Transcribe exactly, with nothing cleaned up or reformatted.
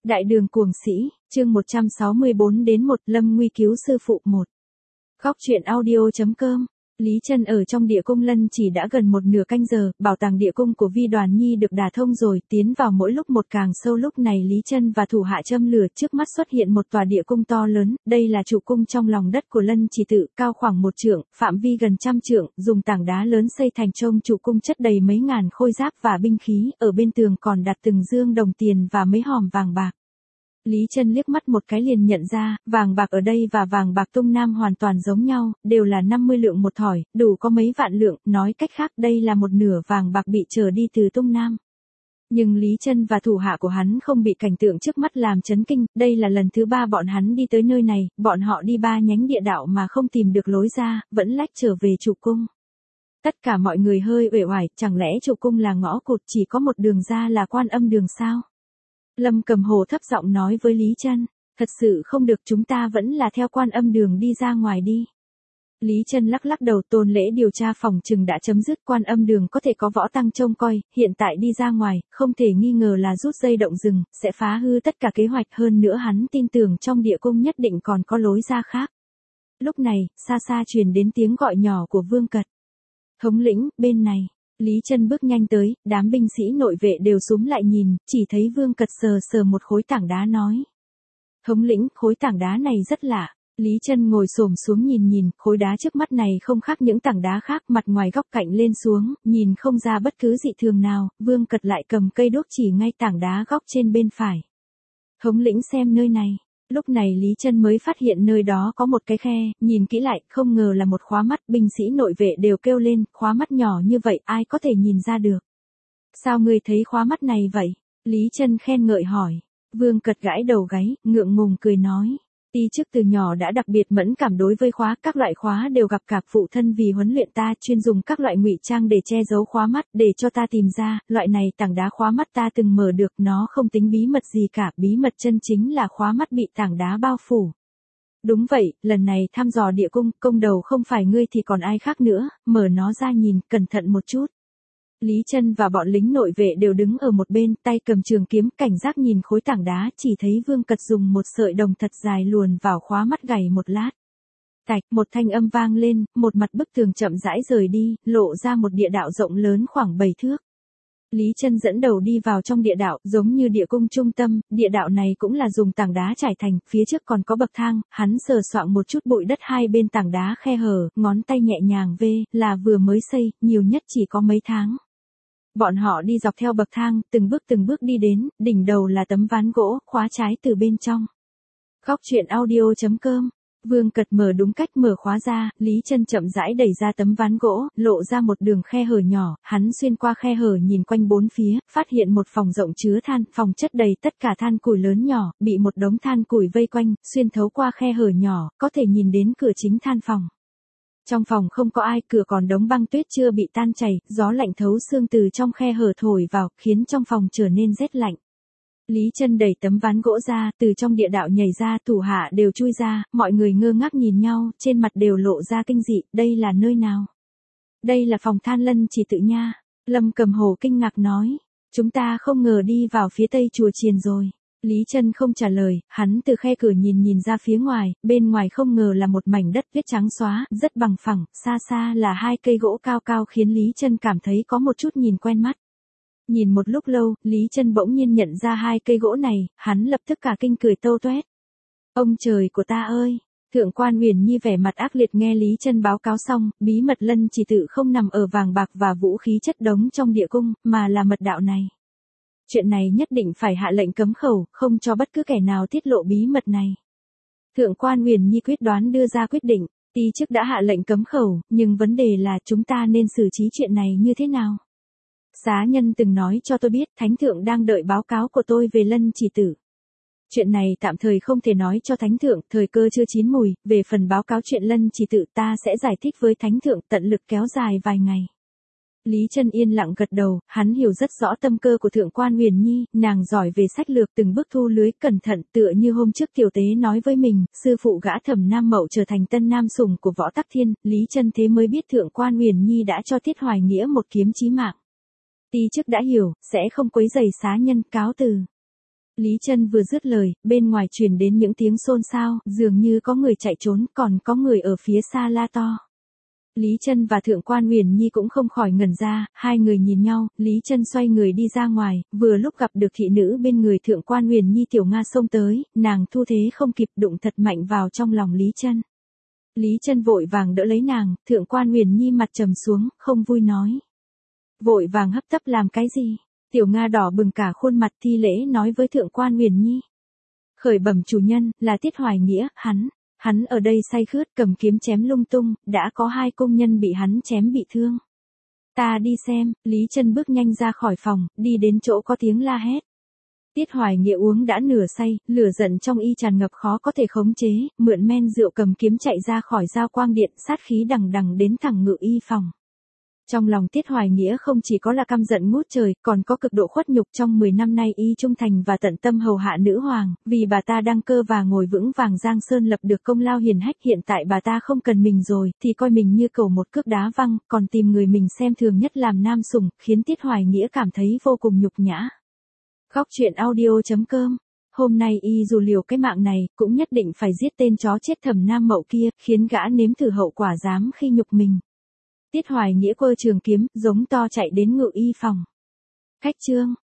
Đại đường cuồng sĩ, chương một trăm sáu mươi bốn đến một Lâm nguy cứu sư phụ một. Góc truyện audio.com. Lý Chân ở trong địa cung lân chỉ đã gần một nửa canh giờ, bảo tàng địa cung của Vi Đoàn Nhi được đả thông rồi, tiến vào mỗi lúc một càng sâu. Lúc này Lý Chân và thủ hạ châm lửa, trước mắt xuất hiện một tòa địa cung to lớn, đây là trụ cung trong lòng đất của lân chỉ tự, cao khoảng một trượng, phạm vi gần trăm trượng, dùng tảng đá lớn xây thành trông trụ cung chất đầy mấy ngàn khôi giáp và binh khí, ở bên tường còn đặt từng dương đồng tiền và mấy hòm vàng bạc. Lý Chân liếc mắt một cái liền nhận ra, vàng bạc ở đây và vàng bạc Tung Nam hoàn toàn giống nhau, đều là năm mươi lượng một thỏi, đủ có mấy vạn lượng, nói cách khác đây là một nửa vàng bạc bị trở đi từ Tung Nam. Nhưng Lý Chân và thủ hạ của hắn không bị cảnh tượng trước mắt làm chấn kinh, đây là lần thứ ba bọn hắn đi tới nơi này, bọn họ đi ba nhánh địa đạo mà không tìm được lối ra, vẫn lách trở về trụ cung. Tất cả mọi người hơi uể oải, chẳng lẽ trụ cung là ngõ cụt chỉ có một đường ra là Quan Âm đường sao? Lâm Cầm Hồ thấp giọng nói với Lý Chân, thật sự không được, chúng ta vẫn là theo Quan Âm đường đi ra ngoài đi. Lý Chân lắc lắc đầu, Tôn lễ điều tra phòng trừng đã chấm dứt, Quan Âm đường có thể có võ tăng trông coi, hiện tại đi ra ngoài, không thể nghi ngờ là rút dây động rừng, sẽ phá hư tất cả kế hoạch, hơn nữa hắn tin tưởng trong địa cung nhất định còn có lối ra khác. Lúc này, xa xa truyền đến tiếng gọi nhỏ của Vương Cật. Thống lĩnh, bên này. Lý Chân bước nhanh tới, đám binh sĩ nội vệ đều xúm lại nhìn, chỉ thấy Vương Cật sờ sờ một khối tảng đá nói. Thống lĩnh, khối tảng đá này rất lạ. Lý Chân ngồi xổm xuống nhìn nhìn, khối đá trước mắt này không khác những tảng đá khác, mặt ngoài góc cạnh lên xuống, nhìn không ra bất cứ dị thường nào. Vương Cật lại cầm cây đuốc chỉ ngay tảng đá góc trên bên phải. Thống lĩnh xem nơi này. Lúc này Lý Chân mới phát hiện nơi đó có một cái khe, nhìn kỹ lại, không ngờ là một khóa mắt, binh sĩ nội vệ đều kêu lên, khóa mắt nhỏ như vậy ai có thể nhìn ra được. Sao ngươi thấy khóa mắt này vậy? Lý Chân khen ngợi hỏi. Vương Cật gãi đầu gáy, ngượng ngùng cười nói. Ti trước từ nhỏ đã đặc biệt mẫn cảm đối với khóa, các loại khóa đều gặp cả phụ thân vì huấn luyện ta, chuyên dùng các loại ngụy trang để che giấu khóa mắt, để cho ta tìm ra, loại này tảng đá khóa mắt ta từng mở được, nó không tính bí mật gì cả, bí mật chân chính là khóa mắt bị tảng đá bao phủ. Đúng vậy, lần này thăm dò địa cung, công đầu không phải ngươi thì còn ai khác nữa, mở nó ra nhìn, cẩn thận một chút. Lý Chân và bọn lính nội vệ đều đứng ở một bên, tay cầm trường kiếm, cảnh giác nhìn khối tảng đá, chỉ thấy Vương Cật dùng một sợi đồng thật dài luồn vào khóa mắt gảy một lát. Tạch, một thanh âm vang lên, một mặt bức tường chậm rãi rời đi, lộ ra một địa đạo rộng lớn khoảng bảy thước. Lý Chân dẫn đầu đi vào trong địa đạo, giống như địa cung trung tâm, địa đạo này cũng là dùng tảng đá trải thành, phía trước còn có bậc thang, hắn sờ soạng một chút bụi đất hai bên tảng đá khe hở, ngón tay nhẹ nhàng vê, là vừa mới xây, nhiều nhất chỉ có mấy tháng. Bọn họ đi dọc theo bậc thang, từng bước từng bước đi đến, đỉnh đầu là tấm ván gỗ, khóa trái từ bên trong. Góc truyện audio.com. Vương Cật mở đúng cách mở khóa ra, Lý Chân chậm rãi đẩy ra tấm ván gỗ, lộ ra một đường khe hở nhỏ, hắn xuyên qua khe hở nhìn quanh bốn phía, phát hiện một phòng rộng chứa than, phòng chất đầy tất cả than củi lớn nhỏ, bị một đống than củi vây quanh, xuyên thấu qua khe hở nhỏ, có thể nhìn đến cửa chính than phòng. Trong phòng không có ai, cửa còn đống băng tuyết chưa bị tan chảy, gió lạnh thấu xương từ trong khe hở thổi vào, khiến trong phòng trở nên rét lạnh. Lý Chân đẩy tấm ván gỗ ra, từ trong địa đạo nhảy ra, thủ hạ đều chui ra, mọi người ngơ ngác nhìn nhau, trên mặt đều lộ ra kinh dị, đây là nơi nào? Đây là phòng than lân chỉ tự nha. Lâm Cầm Hồ kinh ngạc nói, chúng ta không ngờ đi vào phía tây chùa chiền rồi. Lý Chân không trả lời, hắn từ khe cửa nhìn nhìn ra phía ngoài, bên ngoài không ngờ là một mảnh đất tuyết trắng xóa, rất bằng phẳng, xa xa là hai cây gỗ cao cao khiến Lý Chân cảm thấy có một chút nhìn quen mắt. Nhìn một lúc lâu, Lý Chân bỗng nhiên nhận ra hai cây gỗ này, hắn lập tức cả kinh cười tâu toét. Ông trời của ta ơi! Thượng quan Huyền Nhi vẻ mặt ác liệt nghe Lý Chân báo cáo xong, bí mật lân chỉ tự không nằm ở vàng bạc và vũ khí chất đống trong địa cung, mà là mật đạo này. Chuyện này nhất định phải hạ lệnh cấm khẩu, không cho bất cứ kẻ nào tiết lộ bí mật này. Thượng quan Huyền Nhi quyết đoán đưa ra quyết định, Ti trước đã hạ lệnh cấm khẩu, nhưng vấn đề là chúng ta nên xử trí chuyện này như thế nào? Giá nhân từng nói cho tôi biết, Thánh Thượng đang đợi báo cáo của tôi về lân chỉ tử. Chuyện này tạm thời không thể nói cho Thánh Thượng, thời cơ chưa chín mùi, về phần báo cáo chuyện lân chỉ tử ta sẽ giải thích với Thánh Thượng, tận lực kéo dài vài ngày. Lý Chân yên lặng gật đầu, hắn hiểu rất rõ tâm cơ của Thượng quan Huyền Nhi, nàng giỏi về sách lược, từng bước thu lưới, cẩn thận, tựa như hôm trước Tiểu Tế nói với mình, sư phụ gã Thẩm Nam Mậu trở thành tân nam sủng của Võ Tắc Thiên, Lý Chân thế mới biết Thượng quan Huyền Nhi đã cho Tiết Hoài Nghĩa một kiếm chí mạng. Ti trước đã hiểu, sẽ không quấy rầy xá nhân, cáo từ. Lý Chân vừa dứt lời, bên ngoài truyền đến những tiếng xôn xao, dường như có người chạy trốn, còn có người ở phía xa la to. Lý Chân và Thượng quan Huyền Nhi cũng không khỏi ngẩn ra, hai người nhìn nhau, Lý Chân xoay người đi ra ngoài, vừa lúc gặp được thị nữ bên người Thượng quan Huyền Nhi Tiểu Nga xông tới, nàng thu thế không kịp đụng thật mạnh vào trong lòng Lý Chân. Lý Chân vội vàng đỡ lấy nàng, Thượng quan Huyền Nhi mặt trầm xuống, không vui nói. Vội vàng hấp tấp làm cái gì? Tiểu Nga đỏ bừng cả khuôn mặt thi lễ nói với Thượng quan Huyền Nhi. Khởi bẩm chủ nhân, là Tiết Hoài Nghĩa, hắn, hắn ở đây say khướt cầm kiếm chém lung tung, đã có hai công nhân bị hắn chém bị thương. Ta đi xem, Lý Chân bước nhanh ra khỏi phòng, đi đến chỗ có tiếng la hét. Tiết Hoài Nghĩa uống đã nửa say, lửa giận trong y tràn ngập khó có thể khống chế, mượn men rượu cầm kiếm chạy ra khỏi giao quang điện, sát khí đằng đằng đến thẳng ngự y phòng. Trong lòng Tiết Hoài Nghĩa không chỉ có là căm giận ngút trời, còn có cực độ khuất nhục. Trong mười năm nay y trung thành và tận tâm hầu hạ nữ hoàng, vì bà ta đăng cơ và ngồi vững vàng Giang Sơn lập được công lao hiển hách. Hiện tại bà ta không cần mình rồi, thì coi mình như cầu một cước đá văng, còn tìm người mình xem thường nhất làm nam sủng, khiến Tiết Hoài Nghĩa cảm thấy vô cùng nhục nhã. Góc truyện audio chấm com. Hôm nay y dù liều cái mạng này, cũng nhất định phải giết tên chó chết Thẩm Nam Mậu kia, khiến gã nếm thử hậu quả dám khi nhục mình. Tiết Hoài Nghĩa quơ trường kiếm, giống to chạy đến ngự y phòng. Khách trương,